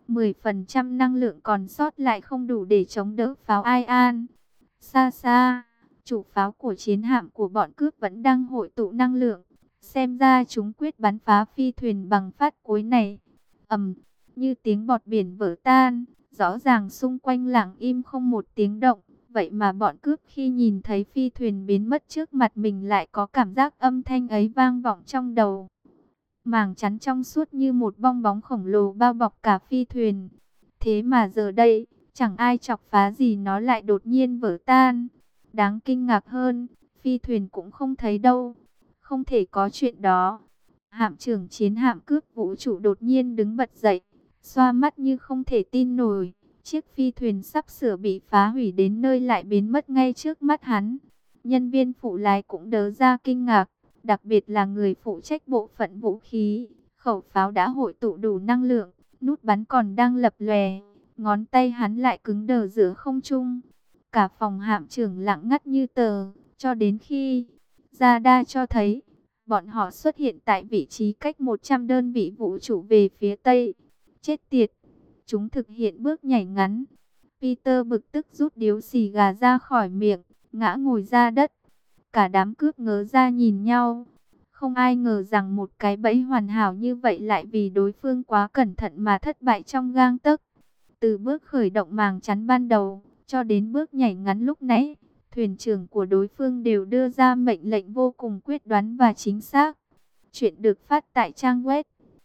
10% năng lượng còn sót lại không đủ để chống đỡ pháo Ion. Xa xa, chủ pháo của chiến hạm của bọn cướp vẫn đang hội tụ năng lượng. Xem ra chúng quyết bắn phá phi thuyền bằng phát cuối này. Như tiếng bọt biển vỡ tan, rõ ràng xung quanh lặng im không một tiếng động. Vậy mà bọn cướp khi nhìn thấy phi thuyền biến mất trước mặt mình lại có cảm giác âm thanh ấy vang vọng trong đầu. Màng chắn trong suốt như một bong bóng khổng lồ bao bọc cả phi thuyền. Thế mà giờ đây, chẳng ai chọc phá gì nó lại đột nhiên vỡ tan. Đáng kinh ngạc hơn, phi thuyền cũng không thấy đâu. Không thể có chuyện đó. Hạm trưởng chiến hạm cướp vũ trụ đột nhiên đứng bật dậy, xoa mắt như không thể tin nổi. Chiếc phi thuyền sắp sửa bị phá hủy đến nơi lại biến mất ngay trước mắt hắn. Nhân viên phụ lái cũng đớ ra kinh ngạc, đặc biệt là người phụ trách bộ phận vũ khí. Khẩu pháo đã hội tụ đủ năng lượng, nút bắn còn đang lập lòe, ngón tay hắn lại cứng đờ giữa không trung. Cả phòng hạm trưởng lặng ngắt như tờ, cho đến khi radar cho thấy bọn họ xuất hiện tại vị trí cách 100 đơn vị vũ trụ về phía tây. Chết tiệt! Chúng thực hiện bước nhảy ngắn. Peter bực tức rút điếu xì gà ra khỏi miệng, ngã ngồi ra đất. Cả đám cướp ngớ ra nhìn nhau. Không ai ngờ rằng một cái bẫy hoàn hảo như vậy lại vì đối phương quá cẩn thận mà thất bại trong gang tấc. Từ bước khởi động màng chắn ban đầu, cho đến bước nhảy ngắn lúc nãy, thuyền trưởng của đối phương đều đưa ra mệnh lệnh vô cùng quyết đoán và chính xác. Chuyện được phát tại trang web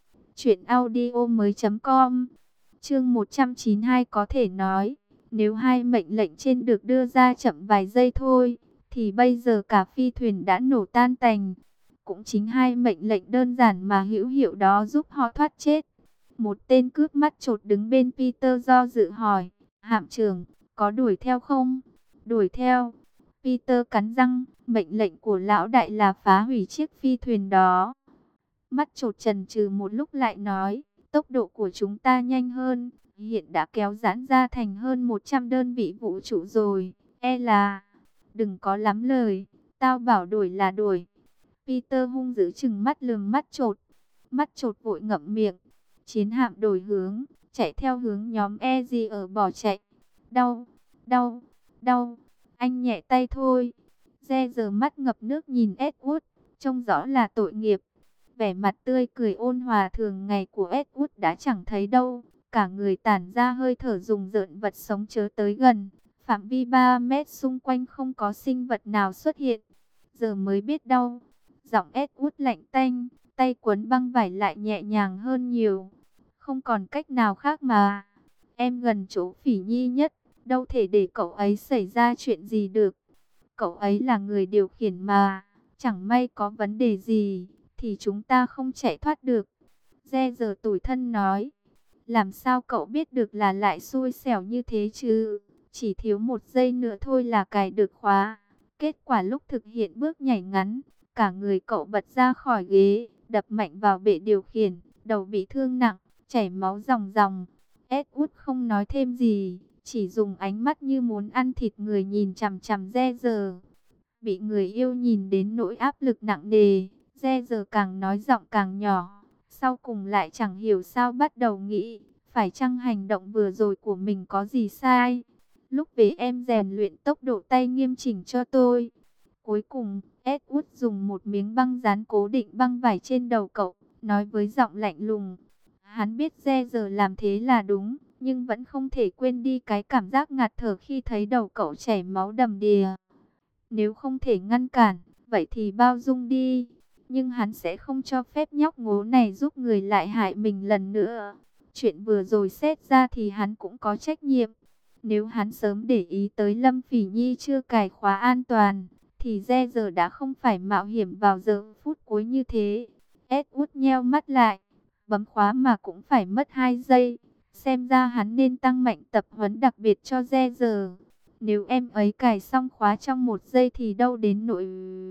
truyệnaudiomoi.com. Chương 192 có thể nói, nếu hai mệnh lệnh trên được đưa ra chậm vài giây thôi, thì bây giờ cả phi thuyền đã nổ tan tành. Cũng chính hai mệnh lệnh đơn giản mà hữu hiệu đó giúp họ thoát chết. Một tên cướp mắt chột đứng bên Peter do dự hỏi, hạm trưởng, có đuổi theo không? Đuổi theo. Peter cắn răng, mệnh lệnh của lão đại là phá hủy chiếc phi thuyền đó. Mắt chột chần chừ một lúc lại nói, tốc độ của chúng ta nhanh hơn, hiện đã kéo giãn ra thành hơn 100 đơn vị vũ trụ rồi, là... Đừng có lắm lời, tao bảo đuổi là đuổi. Peter hung dữ chừng mắt lườm mắt chột vội ngậm miệng. Chiến hạm đổi hướng, chạy theo hướng nhóm Easy ở bỏ chạy. Đau, đau, đau, anh nhẹ tay thôi. Giờ mắt ngập nước nhìn Edward, trông rõ là tội nghiệp. Vẻ mặt tươi cười ôn hòa thường ngày của Edward đã chẳng thấy đâu. Cả người tản ra hơi thở rùng rợn, vật sống chớ tới gần. Phạm vi 3 mét xung quanh không có sinh vật nào xuất hiện. Giờ mới biết đau. Giọng Edward lạnh tanh, tay quấn băng vải lại nhẹ nhàng hơn nhiều. Không còn cách nào khác mà. Em gần chỗ Phỉ Nhi nhất, đâu thể để cậu ấy xảy ra chuyện gì được. Cậu ấy là người điều khiển mà, chẳng may có vấn đề gì, thì chúng ta không chạy thoát được. Giờ tủi thân nói, làm sao cậu biết được là lại xui xẻo như thế chứ? Chỉ thiếu 1 giây nữa thôi là cài được khóa. Kết quả lúc thực hiện bước nhảy ngắn, cả người cậu bật ra khỏi ghế, đập mạnh vào bệ điều khiển, đầu bị thương nặng, chảy máu ròng ròng. Edward không nói thêm gì, chỉ dùng ánh mắt như muốn ăn thịt người nhìn chằm chằm Re giờ. Bị người yêu nhìn đến nỗi áp lực nặng nề, Re giờ càng nói giọng càng nhỏ. Sau cùng lại chẳng hiểu sao bắt đầu nghĩ, phải chăng hành động vừa rồi của mình có gì sai. Lúc về em rèn luyện tốc độ tay nghiêm chỉnh cho tôi. Cuối cùng, Edward dùng một miếng băng dán cố định băng vải trên đầu cậu, nói với giọng lạnh lùng. Hắn biết Re giờ làm thế là đúng, nhưng vẫn không thể quên đi cái cảm giác ngạt thở khi thấy đầu cậu chảy máu đầm đìa. Nếu không thể ngăn cản, vậy thì bao dung đi. Nhưng hắn sẽ không cho phép nhóc ngố này giúp người lại hại mình lần nữa. Chuyện vừa rồi xét ra thì hắn cũng có trách nhiệm. Nếu hắn sớm để ý tới Lâm Phỉ Nhi chưa cài khóa an toàn, thì Re giờ đã không phải mạo hiểm vào giờ phút cuối như thế. Edward nheo mắt lại, bấm khóa mà cũng phải mất 2 giây. Xem ra hắn nên tăng mạnh tập huấn đặc biệt cho Re giờ. Nếu em ấy cài xong khóa trong 1 giây thì đâu đến nỗi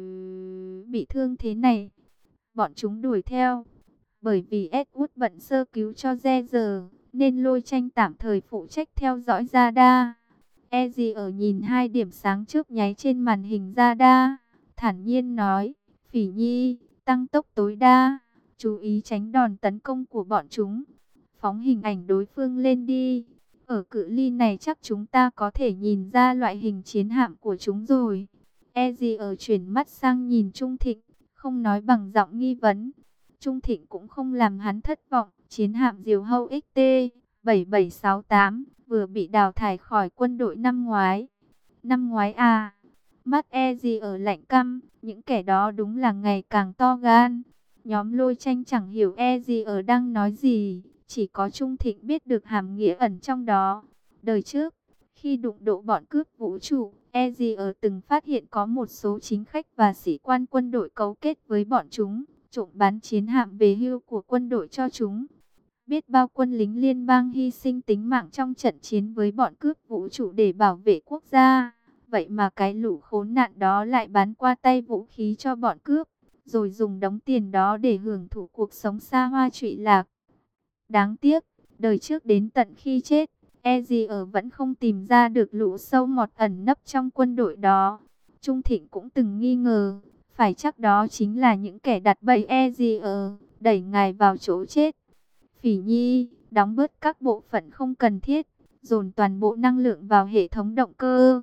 bị thương thế này. Bọn chúng đuổi theo. Bởi vì Edward bận sơ cứu cho Re giờ, nên Lôi Tranh tạm thời phụ trách theo dõi radar. Eddie ở nhìn 2 điểm sáng chớp nháy trên màn hình radar, thản nhiên nói, Phỉ Nhi, tăng tốc tối đa, chú ý tránh đòn tấn công của bọn chúng. Phóng hình ảnh đối phương lên đi. Ở cự ly này chắc chúng ta có thể nhìn ra loại hình chiến hạm của chúng rồi. Eddie ở chuyển mắt sang nhìn Trung Thịnh, không nói bằng giọng nghi vấn. Trung Thịnh cũng không làm hắn thất vọng. Chiến hạm Diều Hâu XT-7768 vừa bị đào thải khỏi quân đội năm ngoái. Năm ngoái à? Mắt Eddie ở lạnh căm, những kẻ đó đúng là ngày càng to gan. Nhóm Lôi Tranh chẳng hiểu Eddie ở đang nói gì, chỉ có Trung Thịnh biết được hàm nghĩa ẩn trong đó. Đời trước, khi đụng độ bọn cướp vũ trụ, Eddie ở từng phát hiện có một số chính khách và sĩ quan quân đội cấu kết với bọn chúng, trộm bán chiến hạm về hưu của quân đội cho chúng. Biết bao quân lính liên bang hy sinh tính mạng trong trận chiến với bọn cướp vũ trụ để bảo vệ quốc gia. Vậy mà cái lũ khốn nạn đó lại bán qua tay vũ khí cho bọn cướp, rồi dùng đống tiền đó để hưởng thụ cuộc sống xa hoa trụy lạc. Đáng tiếc, đời trước đến tận khi chết, Eddie ở vẫn không tìm ra được lũ sâu mọt ẩn nấp trong quân đội đó. Trung Thịnh cũng từng nghi ngờ, phải chắc đó chính là những kẻ đặt bẫy Eddie ở, đẩy ngài vào chỗ chết. Phỉ Nhi, đóng bớt các bộ phận không cần thiết, dồn toàn bộ năng lượng vào hệ thống động cơ.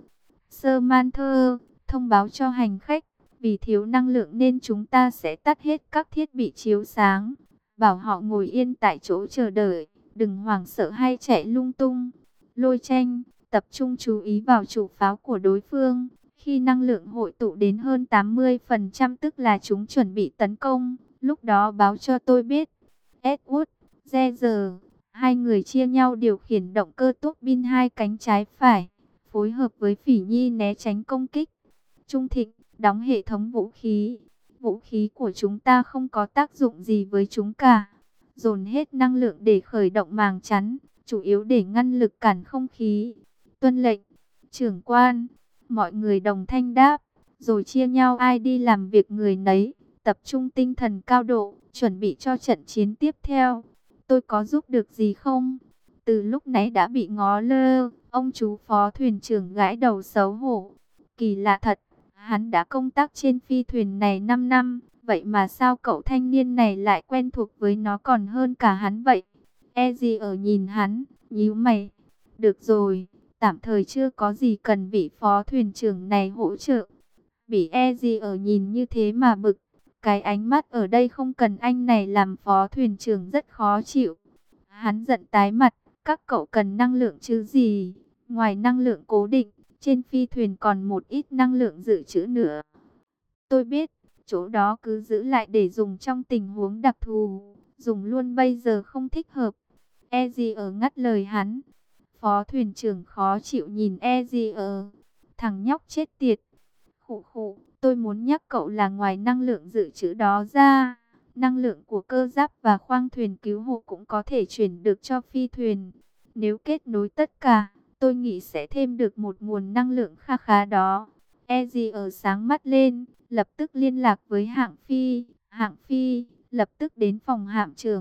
Samantha, thông báo cho hành khách, vì thiếu năng lượng nên chúng ta sẽ tắt hết các thiết bị chiếu sáng. Bảo họ ngồi yên tại chỗ chờ đợi, đừng hoảng sợ hay chạy lung tung. Lôi Tranh, tập trung chú ý vào chủ pháo của đối phương. Khi năng lượng hội tụ đến hơn 80%, tức là chúng chuẩn bị tấn công, lúc đó báo cho tôi biết. Edward, Re giờ, hai người chia nhau điều khiển động cơ tuốc bin hai cánh trái phải, phối hợp với Phỉ Nhi né tránh công kích. Trung Thịnh, đóng hệ thống vũ khí. Vũ khí của chúng ta không có tác dụng gì với chúng cả. Dồn hết năng lượng để khởi động màng chắn, chủ yếu để ngăn lực cản không khí. Tuân lệnh, trưởng quan. Mọi người đồng thanh đáp, rồi chia nhau ai đi làm việc người nấy, tập trung tinh thần cao độ, chuẩn bị cho trận chiến tiếp theo. Tôi có giúp được gì không? Từ lúc nãy đã bị ngó lơ, ông chú phó thuyền trưởng gãi đầu xấu hổ. Kỳ lạ thật, hắn đã công tác trên phi thuyền này 5 năm, vậy mà sao cậu thanh niên này lại quen thuộc với nó còn hơn cả hắn vậy? Eddie ở nhìn hắn, nhíu mày. Được rồi, tạm thời chưa có gì cần vị phó thuyền trưởng này hỗ trợ. Bị Eddie ở nhìn như thế mà bực. Cái ánh mắt ở đây không cần anh này làm phó thuyền trưởng rất khó chịu. Hắn giận tái mặt, các cậu cần năng lượng chứ gì? Ngoài năng lượng cố định, trên phi thuyền còn một ít năng lượng dự trữ nữa. Tôi biết, chỗ đó cứ giữ lại để dùng trong tình huống đặc thù. Dùng luôn bây giờ không thích hợp. Eddie ở ngắt lời hắn. Phó thuyền trưởng khó chịu nhìn Eddie ở. Thằng nhóc chết tiệt. Khụ khụ, tôi muốn nhắc cậu là ngoài năng lượng dự trữ đó ra, năng lượng của cơ giáp và khoang thuyền cứu hộ cũng có thể chuyển được cho phi thuyền. Nếu kết nối tất cả, tôi nghĩ sẽ thêm được một nguồn năng lượng kha khá đó. Eddie ở sáng mắt lên, lập tức liên lạc với hạng phi. Hạng phi, lập tức đến phòng hạm trưởng,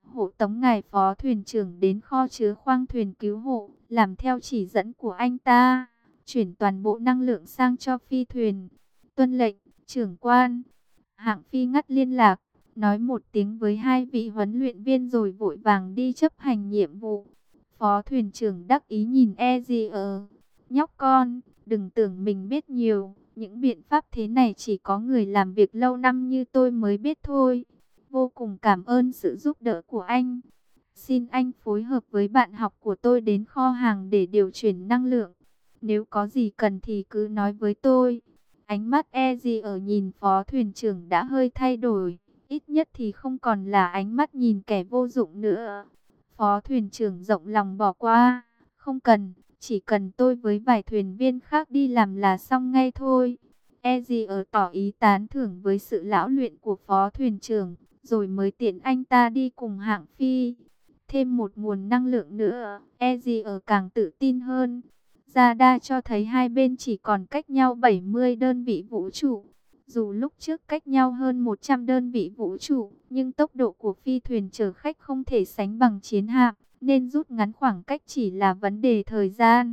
hộ tống ngài phó thuyền trưởng đến kho chứa khoang thuyền cứu hộ, làm theo chỉ dẫn của anh ta, chuyển toàn bộ năng lượng sang cho phi thuyền. Tuân lệnh, trưởng quan. Hạng Phi ngắt liên lạc, nói một tiếng với hai vị huấn luyện viên rồi vội vàng đi chấp hành nhiệm vụ. Phó thuyền trưởng đắc ý nhìn Ezier. Nhóc con, đừng tưởng mình biết nhiều. Những biện pháp thế này chỉ có người làm việc lâu năm như tôi mới biết thôi. Vô cùng cảm ơn sự giúp đỡ của anh. Xin anh phối hợp với bạn học của tôi đến kho hàng để điều chuyển năng lượng. Nếu có gì cần thì cứ nói với tôi. Ánh mắt Ezier nhìn phó thuyền trưởng đã hơi thay đổi. Ít nhất thì không còn là ánh mắt nhìn kẻ vô dụng nữa. Phó thuyền trưởng rộng lòng bỏ qua. Không cần, chỉ cần tôi với vài thuyền viên khác đi làm là xong ngay thôi. Ezier tỏ ý tán thưởng với sự lão luyện của phó thuyền trưởng, rồi mới tiện anh ta đi cùng Hạng Phi. Thêm một nguồn năng lượng nữa, Ezier càng tự tin hơn. Radar cho thấy hai bên chỉ còn cách nhau 70 đơn vị vũ trụ. Dù lúc trước cách nhau hơn 100 đơn vị vũ trụ, nhưng tốc độ của phi thuyền chở khách không thể sánh bằng chiến hạm, nên rút ngắn khoảng cách chỉ là vấn đề thời gian.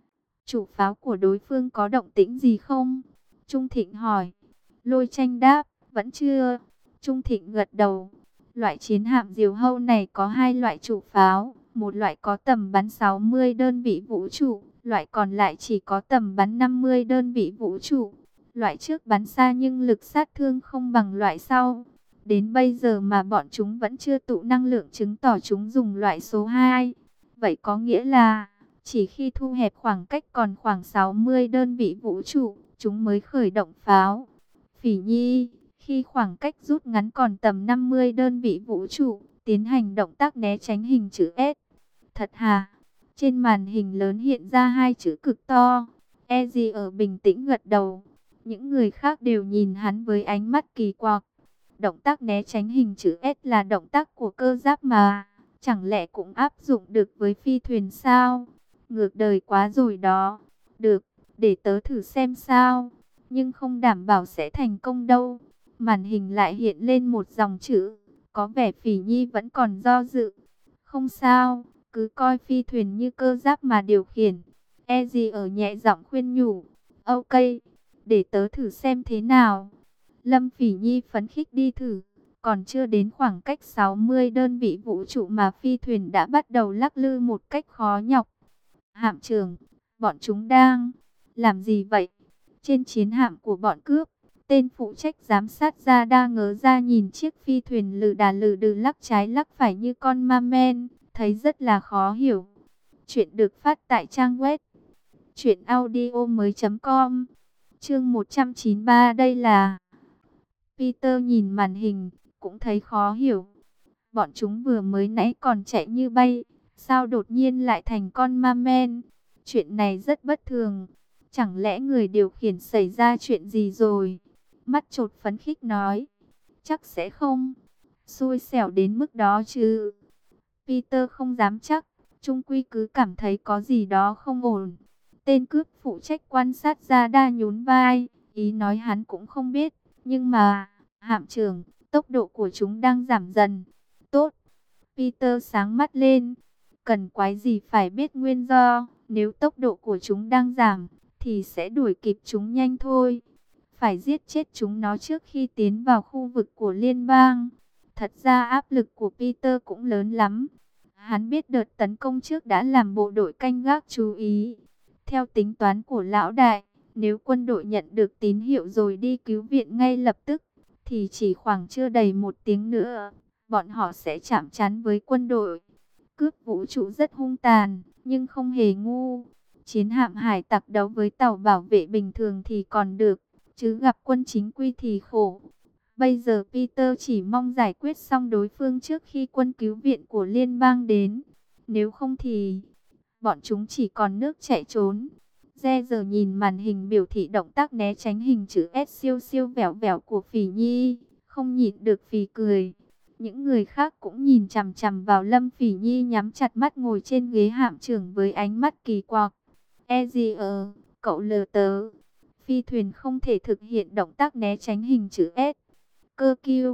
Chủ pháo của đối phương có động tĩnh gì không? Trung Thịnh hỏi. Lôi Tranh đáp, vẫn chưa. Trung Thịnh gật đầu. Loại chiến hạm diều hâu này có hai loại chủ pháo, một loại có tầm bắn 60 đơn vị vũ trụ, loại còn lại chỉ có tầm bắn 50 đơn vị vũ trụ. Loại trước bắn xa nhưng lực sát thương không bằng loại sau. Đến bây giờ mà bọn chúng vẫn chưa tụ năng lượng, chứng tỏ chúng dùng loại số 2. Vậy có nghĩa là chỉ khi thu hẹp khoảng cách còn khoảng 60 đơn vị vũ trụ, chúng mới khởi động pháo. Phỉ Nhi, khi khoảng cách rút ngắn còn tầm 50 đơn vị vũ trụ, tiến hành động tác né tránh hình chữ S. Thật hả? Trên màn hình lớn hiện ra hai chữ cực to. Ezier bình tĩnh gật đầu. Những người khác đều nhìn hắn với ánh mắt kỳ quặc. Động tác né tránh hình chữ S là động tác của cơ giáp mà. Chẳng lẽ cũng áp dụng được với phi thuyền sao? Ngược đời quá rồi đó. Được, để tớ thử xem sao. Nhưng không đảm bảo sẽ thành công đâu. Màn hình lại hiện lên một dòng chữ. Có vẻ Phỉ Nhi vẫn còn do dự. Không sao, cứ coi phi thuyền như cơ giáp mà điều khiển. Ezier nhẹ giọng khuyên nhủ. Ok, để tớ thử xem thế nào. Lâm Phỉ Nhi phấn khích đi thử. Còn chưa đến khoảng cách 60 đơn vị vũ trụ mà phi thuyền đã bắt đầu lắc lư một cách khó nhọc. Hạm trưởng, bọn chúng đang làm gì vậy? Trên chiến hạm của bọn cướp, tên phụ trách giám sát radar ngớ ra nhìn chiếc phi thuyền lừ đà lừ đừ lắc trái lắc phải như con ma men, thấy rất là khó hiểu. Chuyện được phát tại trang web truyệnaudiomoi.com. Chương 193, đây là Peter nhìn màn hình, cũng thấy khó hiểu. Bọn chúng vừa mới nãy còn chạy như bay, sao đột nhiên lại thành con ma men? Chuyện này rất bất thường. Chẳng lẽ người điều khiển xảy ra chuyện gì rồi? Mắt chột phấn khích nói. Chắc sẽ không. Xui xẻo đến mức đó chứ. Peter không dám chắc. Chung quy cứ cảm thấy có gì đó không ổn. Tên cướp phụ trách quan sát ra đa nhún vai. Ý nói hắn cũng không biết. Nhưng mà, hạm trưởng, tốc độ của chúng đang giảm dần. Tốt. Peter sáng mắt lên. Cần quái gì phải biết nguyên do. Nếu tốc độ của chúng đang giảm, thì sẽ đuổi kịp chúng nhanh thôi. Phải giết chết chúng nó trước khi tiến vào khu vực của liên bang. Thật ra áp lực của Peter cũng lớn lắm. Hắn biết đợt tấn công trước đã làm bộ đội canh gác chú ý. Theo tính toán của lão đại, nếu quân đội nhận được tín hiệu rồi đi cứu viện ngay lập tức, thì chỉ khoảng chưa đầy 1 tiếng nữa, bọn họ sẽ chạm trán với quân đội. Cướp vũ trụ rất hung tàn, nhưng không hề ngu. Chiến hạm hải tặc đấu với tàu bảo vệ bình thường thì còn được, chứ gặp quân chính quy thì khổ. Bây giờ Peter chỉ mong giải quyết xong đối phương trước khi quân cứu viện của liên bang đến. Nếu không thì bọn chúng chỉ còn nước chạy trốn. Re giờ nhìn màn hình biểu thị động tác né tránh hình chữ S siêu siêu vẹo vẹo của Phỉ Nhi, không nhịn được phì cười. Những người khác cũng nhìn chằm chằm vào Lâm Phỉ Nhi nhắm chặt mắt ngồi trên ghế hạm trưởng với ánh mắt kỳ quặc. Ezier, cậu lờ tớ. Phi thuyền không thể thực hiện động tác né tránh hình chữ S. Cơ kiêu,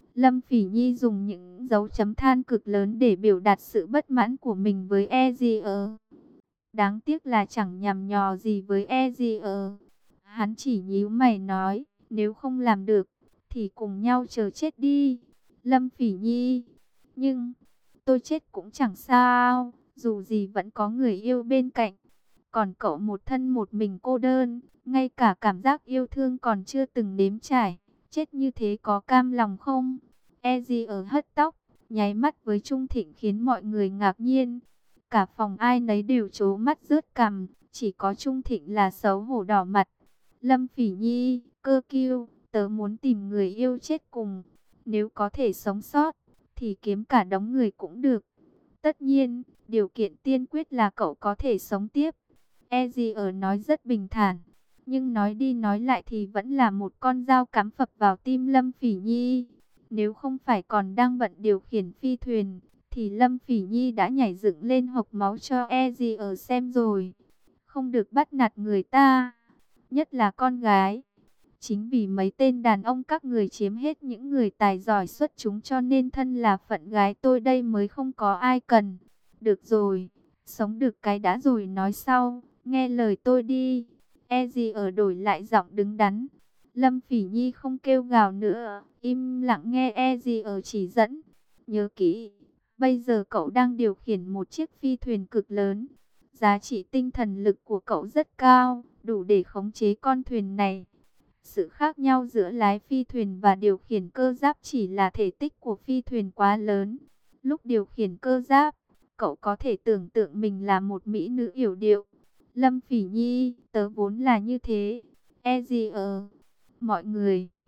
Lâm Phỉ Nhi dùng những dấu chấm than cực lớn để biểu đạt sự bất mãn của mình với Ezier. Đáng tiếc là chẳng nhằm nhò gì với Ezier. Hắn chỉ nhíu mày nói, nếu không làm được, thì cùng nhau chờ chết đi. Lâm Phỉ Nhi, nhưng tôi chết cũng chẳng sao, dù gì vẫn có người yêu bên cạnh. Còn cậu một thân một mình cô đơn, ngay cả cảm giác yêu thương còn chưa từng nếm trải. Chết như thế có cam lòng không? Ezier hất tóc, nháy mắt với Trung Thịnh khiến mọi người ngạc nhiên. Cả phòng ai nấy đều trố mắt rướt cằm, chỉ có Trung Thịnh là xấu hổ đỏ mặt. Lâm Phỉ Nhi, cơ kiêu, tớ muốn tìm người yêu chết cùng. Nếu có thể sống sót, thì kiếm cả đống người cũng được. Tất nhiên, điều kiện tiên quyết là cậu có thể sống tiếp. Ezier nói rất bình thản, nhưng nói đi nói lại thì vẫn là một con dao cắm phập vào tim Lâm Phỉ Nhi. Nếu không phải còn đang bận điều khiển phi thuyền, thì Lâm Phỉ Nhi đã nhảy dựng lên hộc máu cho Ezier xem rồi. Không được bắt nạt người ta, nhất là con gái. Chính vì mấy tên đàn ông các người chiếm hết những người tài giỏi xuất chúng cho nên thân là phận gái tôi đây mới không có ai cần. Được rồi, sống được cái đã rồi nói sau, nghe lời tôi đi. Ezier đổi lại giọng đứng đắn. Lâm Phỉ Nhi không kêu gào nữa, im lặng nghe Ezier chỉ dẫn. Nhớ kỹ, bây giờ cậu đang điều khiển một chiếc phi thuyền cực lớn. Giá trị tinh thần lực của cậu rất cao, đủ để khống chế con thuyền này. Sự khác nhau giữa lái phi thuyền và điều khiển cơ giáp chỉ là thể tích của phi thuyền quá lớn. Lúc điều khiển cơ giáp, cậu có thể tưởng tượng mình là một mỹ nữ yểu điệu. Lâm Phỉ Nhi, tớ vốn là như thế. Ezier, mọi người